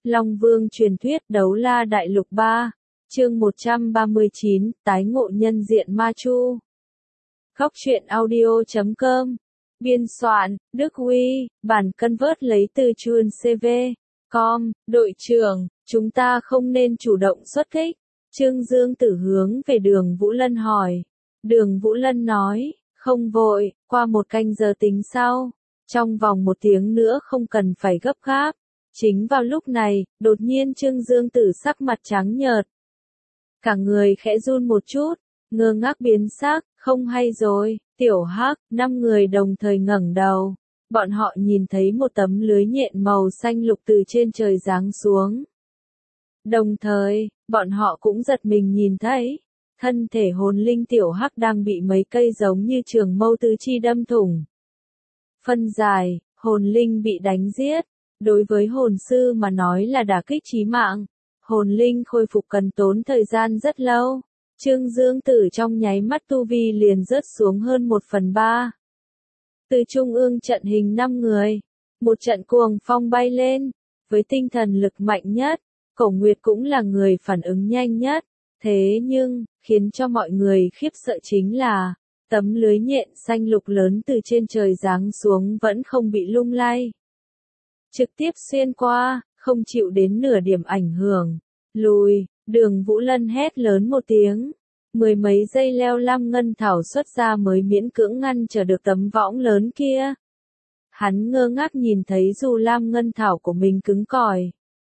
Long Vương truyền thuyết Đấu La Đại Lục 3, chương 139, tái ngộ nhân diện Ma Chu. Góc truyện audio.com. Biên soạn, Đức Huy, bản convert lấy từ chuan CV.com. Đội trưởng, chúng ta không nên chủ động xuất kích. Trương Dương Tử hướng về Đường Vũ Lân hỏi. Đường Vũ Lân nói, không vội, qua 1 canh giờ tính sau. Trong vòng 1 tiếng nữa không cần phải gấp gáp. Chính vào lúc này, đột nhiên Trương Dương Tử sắc mặt trắng nhợt. Cả người khẽ run một chút, ngơ ngác biến sắc, không hay rồi, Tiểu Hắc, 5 người đồng thời ngẩng đầu. Bọn họ nhìn thấy một tấm lưới nhện màu xanh lục từ trên trời giáng xuống. Đồng thời, bọn họ cũng giật mình nhìn thấy, thân thể hồn linh Tiểu Hắc đang bị mấy cây giống như trường mâu tứ chi đâm thủng. Phân giải, hồn linh bị đánh giết. Đối với hồn sư mà nói là đả kích chí mạng, hồn linh khôi phục cần tốn thời gian rất lâu. Trương Dương Tử trong nháy mắt tu vi liền rớt xuống hơn 1/3. Từ trung ương trận hình 5 người, một trận cuồng phong bay lên, với tinh thần lực mạnh nhất, Cổ Nguyệt cũng là người phản ứng nhanh nhất. Thế nhưng, khiến cho mọi người khiếp sợ chính là, tấm lưới nhện xanh lục lớn từ trên trời giáng xuống vẫn không bị lung lay. Trực tiếp xuyên qua, không chịu đến nửa điểm ảnh hưởng. Lùi, Đường Vũ Lân hét lớn một tiếng. 10 mấy giây leo lam ngân thảo xuất ra mới miễn cưỡng ngăn trở được tấm võng lớn kia. Hắn ngơ ngác nhìn thấy dù lam ngân thảo của mình cứng cỏi,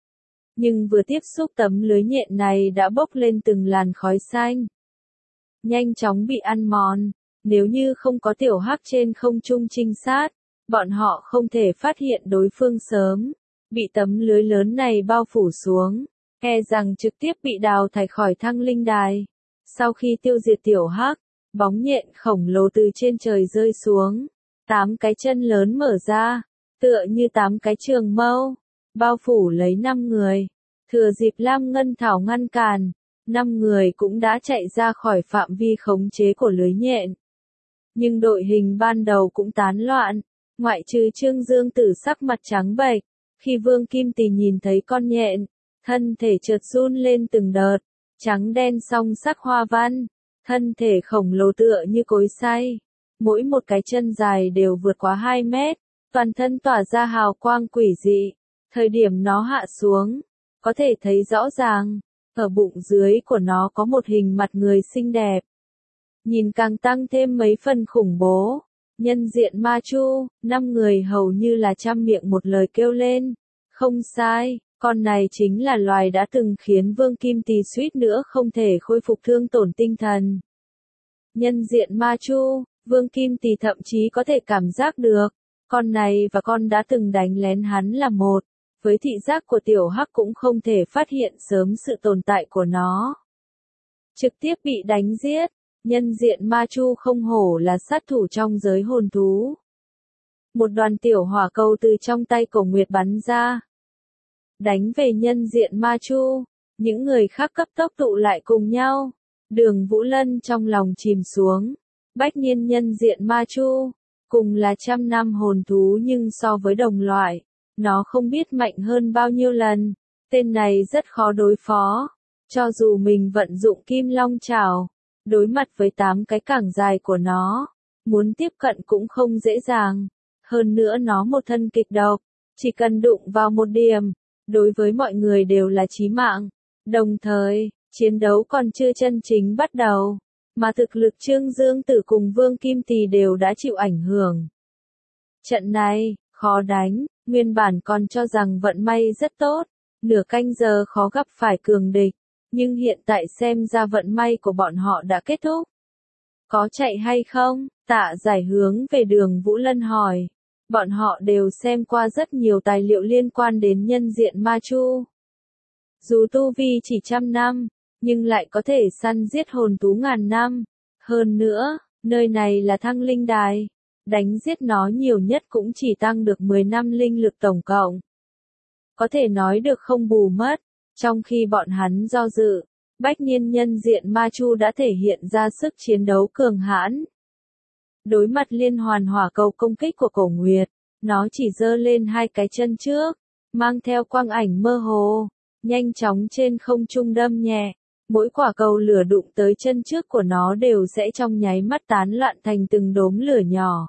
nhưng vừa tiếp xúc tấm lưới nhện này đã bốc lên từng làn khói xanh. Nhanh chóng bị ăn mòn, nếu như không có Tiểu Hắc trên không trung trinh sát, bọn họ không thể phát hiện đối phương sớm, bị tấm lưới lớn này bao phủ xuống, e rằng trực tiếp bị đào thải khỏi thăng linh đài. Sau khi tiêu diệt Tiểu Hắc, bóng nhện khổng lồ từ trên trời rơi xuống, 8 cái chân lớn mở ra, tựa như 8 cái trường mâu, bao phủ lấy 5 người. Thừa dịp lam ngân thảo ngăn cản, 5 người cũng đã chạy ra khỏi phạm vi khống chế của lưới nhện. Nhưng đội hình ban đầu cũng tán loạn. Ngoại trừ Trương Dương Tử sắc mặt trắng bệch, khi Vương Kim Tỳ nhìn thấy con nhện, thân thể chợt run lên từng đợt, trắng đen song sắc hoa văn, thân thể khổng lồ tựa như cối xay, mỗi một cái chân dài đều vượt quá 2 mét, toàn thân tỏa ra hào quang quỷ dị. Thời điểm nó hạ xuống, có thể thấy rõ ràng, ở bụng dưới của nó có một hình mặt người xinh đẹp. Nhìn càng tăng thêm mấy phần khủng bố. Nhân diện Ma Chu, 5 người hầu như là trăm miệng một lời kêu lên. Không sai, con này chính là loài đã từng khiến Vương Kim Tỳ suýt nữa không thể khôi phục thương tổn tinh thần. Nhân diện Ma Chu, Vương Kim Tỳ thậm chí có thể cảm giác được, con này và con đã từng đánh lén hắn là một. Với thị giác của Tiểu Hắc cũng không thể phát hiện sớm sự tồn tại của nó. Trực tiếp bị đánh giết. Nhân diện Ma Chu không hổ là sát thủ trong giới hồn thú. Một đoàn tiểu hỏa cầu từ trong tay Cổ Nguyệt bắn ra, đánh về nhân diện Ma Chu. Những người khác cấp tốc tụ lại cùng nhau. Đường Vũ Lân trong lòng chìm xuống. Bách niên nhân diện Ma Chu, cùng là 100 năm hồn thú nhưng so với đồng loại, nó không biết mạnh hơn bao nhiêu lần. Tên này rất khó đối phó. Cho dù mình vận dụng Kim Long Chảo, đối mặt với 8 cái cẳng dài của nó, muốn tiếp cận cũng không dễ dàng. Hơn nữa nó một thân kịch độc, chỉ cần đụng vào một điểm, đối với mọi người đều là chí mạng. Đồng thời, chiến đấu còn chưa chân chính bắt đầu, mà thực lực Trương Dương Tử cùng Vương Kim Tỳ đều đã chịu ảnh hưởng. Trận này, khó đánh, nguyên bản còn cho rằng vận may rất tốt, nửa canh giờ khó gặp phải cường địch. Nhưng hiện tại xem ra vận may của bọn họ đã kết thúc. Có chạy hay không? Tạ Giải hướng về Đường Vũ Lân hỏi. Bọn họ đều xem qua rất nhiều tài liệu liên quan đến nhân diện Ma Chu. Dù tu vi chỉ 100 năm, nhưng lại có thể săn giết hồn thú ngàn năm. Hơn nữa, nơi này là thăng linh đài. Đánh giết nó nhiều nhất cũng chỉ tăng được 10 năm linh lực tổng cộng. Có thể nói được không bù mất. Trong khi bọn hắn do dự, bách niên nhân diện Ma Chu đã thể hiện ra sức chiến đấu cường hãn. Đối mặt liên hoàn hỏa cầu công kích của Cổ Nguyệt, nó chỉ giơ lên 2 cái chân trước, mang theo quang ảnh mơ hồ, nhanh chóng trên không trung đâm nhẹ. Mỗi quả cầu lửa đụng tới chân trước của nó đều sẽ trong nháy mắt tán loạn thành từng đốm lửa nhỏ.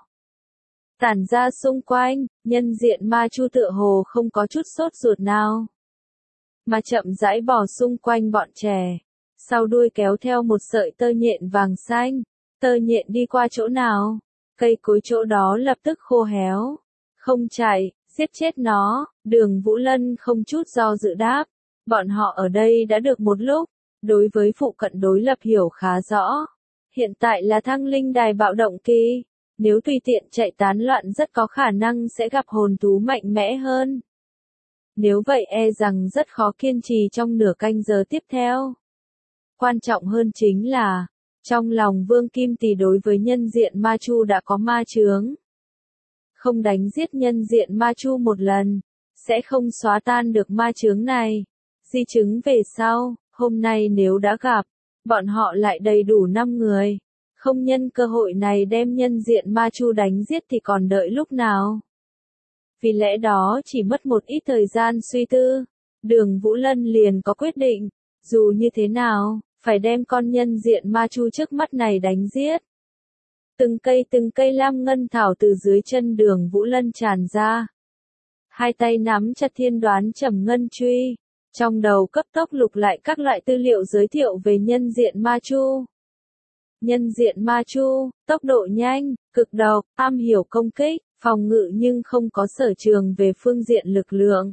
Tản ra xung quanh, nhân diện ma chu tựa hồ không có chút sốt ruột nào, mà chậm rãi bò xung quanh bọn trẻ. Sau đuôi kéo theo một sợi tơ nhện vàng xanh, tơ nhện đi qua chỗ nào, cây cối chỗ đó lập tức khô héo. Không chạy, giết chết nó, Đường Vũ Lân không chút do dự đáp. Bọn họ ở đây đã được một lúc, đối với phụ cận đối lập hiểu khá rõ. Hiện tại là Thăng Linh Đài bạo động kỳ, nếu tùy tiện chạy tán loạn rất có khả năng sẽ gặp hồn thú mạnh mẽ hơn. Nếu vậy e rằng rất khó kiên trì trong nửa canh giờ tiếp theo. Quan trọng hơn chính là, trong lòng Vương Kim Tỳ đối với nhân diện ma chu đã có ma chướng. Không đánh giết nhân diện ma chu một lần, sẽ không xóa tan được ma chướng này. Di chứng về sau, hôm nay nếu đã gặp, bọn họ lại đầy đủ 5 người. Không nhân cơ hội này đem nhân diện ma chu đánh giết thì còn đợi lúc nào. Vì lẽ đó chỉ mất một ít thời gian suy tư, Đường Vũ Lân liền có quyết định, dù như thế nào, phải đem con nhân diện ma chu trước mắt này đánh giết. Từng cây lam ngân thảo từ dưới chân Đường Vũ Lân tràn ra. Hai tay nắm chặt thiên đoán trầm ngân truy, trong đầu cấp tốc lục lại các loại tư liệu giới thiệu về nhân diện ma chu. Nhân diện ma chu, tốc độ nhanh, cực độc, am hiểu công kích, phòng ngự nhưng không có sở trường về phương diện lực lượng.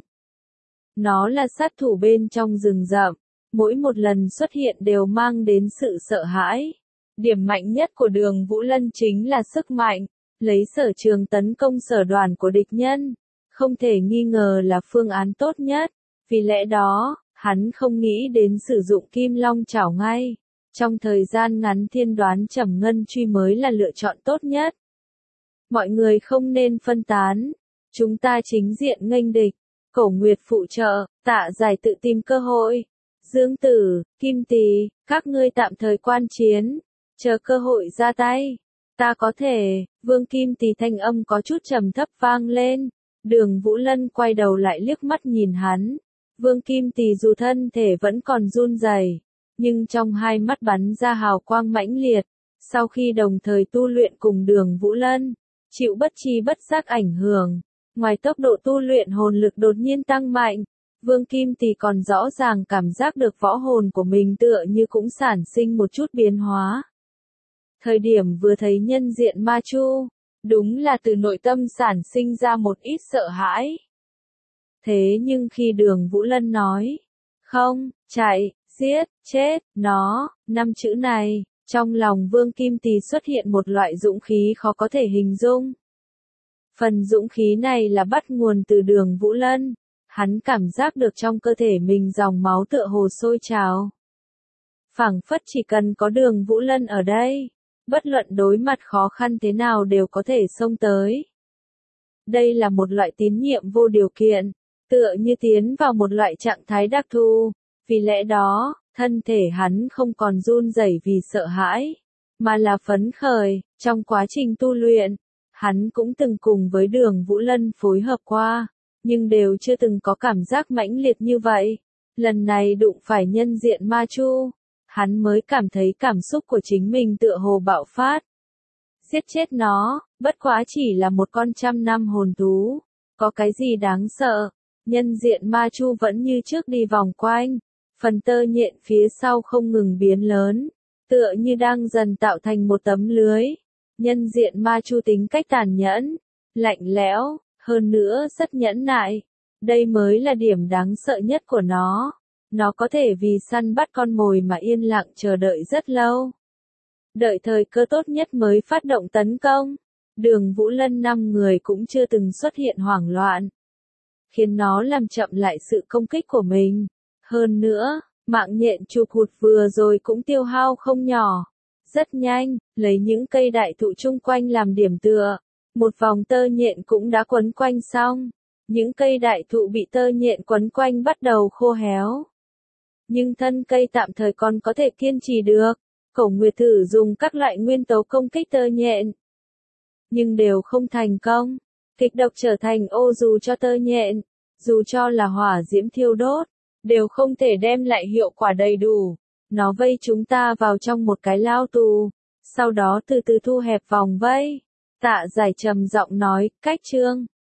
Nó là sát thủ bên trong rừng rậm, mỗi một lần xuất hiện đều mang đến sự sợ hãi. Điểm mạnh nhất của Đường Vũ Lân chính là sức mạnh, lấy sở trường tấn công sở đoàn của địch nhân, không thể nghi ngờ là phương án tốt nhất. Vì lẽ đó, hắn không nghĩ đến sử dụng kim long chảo ngay. Trong thời gian ngắn thiên đoán trầm ngân truy mới là lựa chọn tốt nhất. Mọi người không nên phân tán. Chúng ta chính diện nghênh địch. Cổ Nguyệt phụ trợ, Tạ Giải tự tìm cơ hội. Dương Tử, Kim Tỳ, các ngươi tạm thời quan chiến. Chờ cơ hội ra tay. Ta có thể, Vương Kim Tỳ thanh âm có chút trầm thấp vang lên. Đường Vũ Lân quay đầu lại liếc mắt nhìn hắn. Vương Kim Tỳ dù thân thể vẫn còn run rẩy, nhưng trong hai mắt bắn ra hào quang mãnh liệt. Sau khi đồng thời tu luyện cùng Đường Vũ Lân, chịu bất chi bất giác ảnh hưởng, ngoài tốc độ tu luyện hồn lực đột nhiên tăng mạnh, Vương Kim Tỳ còn rõ ràng cảm giác được võ hồn của mình tựa như cũng sản sinh một chút biến hóa. Thời điểm vừa thấy nhân diện ma chu, đúng là từ nội tâm sản sinh ra một ít sợ hãi. Thế nhưng khi Đường Vũ Lân nói, không, chạy, giết, chết, nó, 5 chữ này, trong lòng Vương Kim Tỳ xuất hiện một loại dũng khí khó có thể hình dung. Phần dũng khí này là bắt nguồn từ Đường Vũ Lân, hắn cảm giác được trong cơ thể mình dòng máu tựa hồ sôi trào. Phảng phất chỉ cần có Đường Vũ Lân ở đây, bất luận đối mặt khó khăn thế nào đều có thể xông tới. Đây là một loại tín nhiệm vô điều kiện, tựa như tiến vào một loại trạng thái đặc thù. Vì lẽ đó, thân thể hắn không còn run rẩy vì sợ hãi, mà là phấn khởi. Trong quá trình tu luyện, hắn cũng từng cùng với Đường Vũ Lân phối hợp qua, nhưng đều chưa từng có cảm giác mãnh liệt như vậy. Lần này đụng phải nhân diện ma chu, hắn mới cảm thấy cảm xúc của chính mình tựa hồ bạo phát. Giết chết nó, bất quá chỉ là một con 100 năm hồn thú, có cái gì đáng sợ. Nhân diện ma chu vẫn như trước đi vòng quanh, phần tơ nhện phía sau không ngừng biến lớn, tựa như đang dần tạo thành một tấm lưới. Nhân diện ma chu tính cách tàn nhẫn, lạnh lẽo, hơn nữa rất nhẫn nại. Đây mới là điểm đáng sợ nhất của nó. Nó có thể vì săn bắt con mồi mà yên lặng chờ đợi rất lâu. Đợi thời cơ tốt nhất mới phát động tấn công. Đường Vũ Lân 5 người cũng chưa từng xuất hiện hoảng loạn, khiến nó làm chậm lại sự công kích của mình. Hơn nữa, mạng nhện chụp hụt vừa rồi cũng tiêu hao không nhỏ. Rất nhanh, lấy những cây đại thụ chung quanh làm điểm tựa, một vòng tơ nhện cũng đã quấn quanh xong. Những cây đại thụ bị tơ nhện quấn quanh bắt đầu khô héo, nhưng thân cây tạm thời còn có thể kiên trì được. Cổ Nguyệt thử dùng các loại nguyên tố công kích tơ nhện, nhưng đều không thành công. Kịch độc trở thành ô dù cho tơ nhện. dù cho là hỏa diễm thiêu đốt, đều không thể đem lại hiệu quả đầy đủ. Nó vây chúng ta vào trong một cái lao tù, sau đó từ từ thu hẹp vòng vây. Tạ Giải trầm giọng nói, cách chương